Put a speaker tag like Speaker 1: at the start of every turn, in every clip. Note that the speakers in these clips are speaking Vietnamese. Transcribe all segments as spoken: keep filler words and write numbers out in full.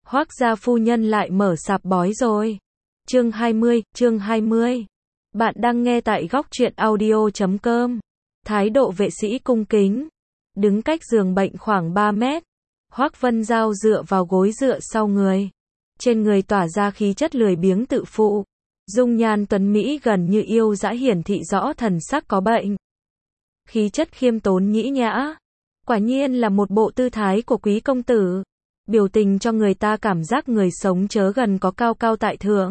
Speaker 1: Hoác gia phu nhân lại mở sạp bói rồi. Chương hai mươi, chương hai mươi. Bạn đang nghe tại góc truyện audio chấm com. Thái độ vệ sĩ cung kính. Đứng cách giường bệnh khoảng ba mét. Hoác Vân Giao dựa vào gối dựa sau người. Trên người tỏa ra khí chất lười biếng tự phụ. Dung nhan tuấn Mỹ gần như yêu dã hiển thị rõ thần sắc có bệnh. Khí chất khiêm tốn nhĩ nhã. Quả nhiên là một bộ tư thái của quý công tử. Biểu tình cho người ta cảm giác người sống chớ gần có cao cao tại thượng.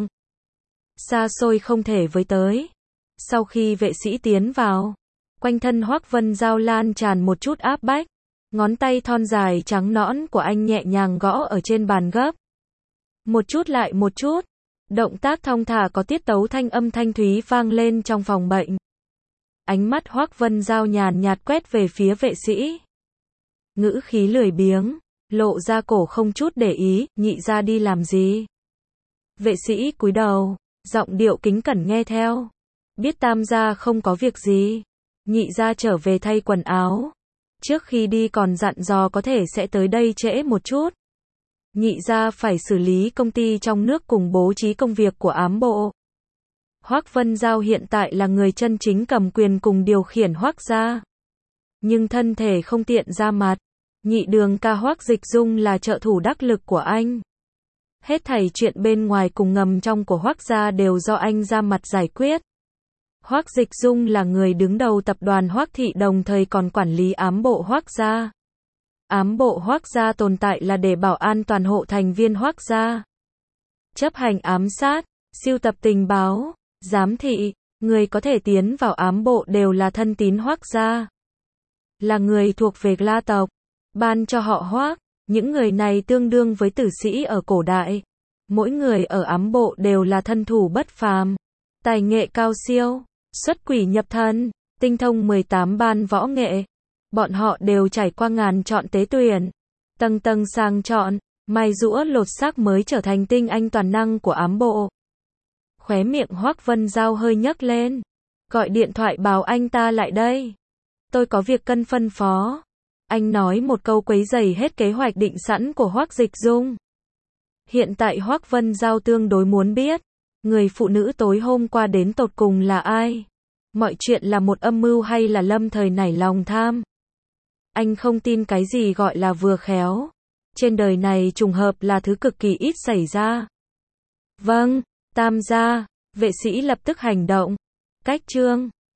Speaker 1: Xa xôi không thể với tới. Sau khi vệ sĩ tiến vào, quanh thân Hoác Vân Giao lan tràn một chút áp bách. Ngón tay thon dài trắng nõn của anh nhẹ nhàng gõ ở trên bàn gấp. Một chút lại một chút. Động tác thong thả có tiết tấu thanh âm thanh thúy vang lên trong phòng bệnh. Ánh mắt Hoác Vân Giao nhàn nhạt quét về phía vệ sĩ. Ngữ khí lười biếng, lộ ra cổ không chút để ý, nhị ra đi làm gì? Vệ sĩ cúi đầu, giọng điệu kính cẩn nghe theo. Biết tam gia không có việc gì. Nhị ra trở về thay quần áo. Trước khi đi còn dặn dò có thể sẽ tới đây trễ một chút. Nhị ra phải xử lý công ty trong nước cùng bố trí công việc của ám bộ. Hoác Vân Giao hiện tại là người chân chính cầm quyền cùng điều khiển Hoác gia. Nhưng thân thể không tiện ra mặt. Nhị đường ca Hoác Dịch Dung là trợ thủ đắc lực của anh. Hết thảy chuyện bên ngoài cùng ngầm trong của Hoác gia đều do anh ra mặt giải quyết. Hoác Dịch Dung là người đứng đầu tập đoàn Hoác thị đồng thời còn quản lý ám bộ Hoác gia. Ám bộ Hoác gia tồn tại là để bảo an toàn hộ thành viên Hoác gia. Chấp hành ám sát, sưu tập tình báo, giám thị, người có thể tiến vào ám bộ đều là thân tín Hoác gia. Là người thuộc về La tộc, ban cho họ Hoác, những người này tương đương với tử sĩ ở cổ đại. Mỗi người ở ám bộ đều là thân thủ bất phàm, tài nghệ cao siêu, xuất quỷ nhập thần, tinh thông mười tám ban võ nghệ. Bọn họ đều trải qua ngàn chọn tế tuyển, tầng tầng sang chọn, mài giũa lột xác mới trở thành tinh anh toàn năng của ám bộ. Khóe miệng Hoác Vân Giao hơi nhấc lên. Gọi điện thoại bảo anh ta lại đây. Tôi có việc cần phân phó. Anh nói một câu quấy rầy hết kế hoạch định sẵn của Hoác Dịch Dung. Hiện tại Hoác Vân Giao tương đối muốn biết, người phụ nữ tối hôm qua đến tột cùng là ai? Mọi chuyện là một âm mưu hay là lâm thời nảy lòng tham? Anh không tin cái gì gọi là vừa khéo. Trên đời này trùng hợp là thứ cực kỳ ít xảy ra. Vâng, tam gia, vệ sĩ lập tức hành động. Cách chương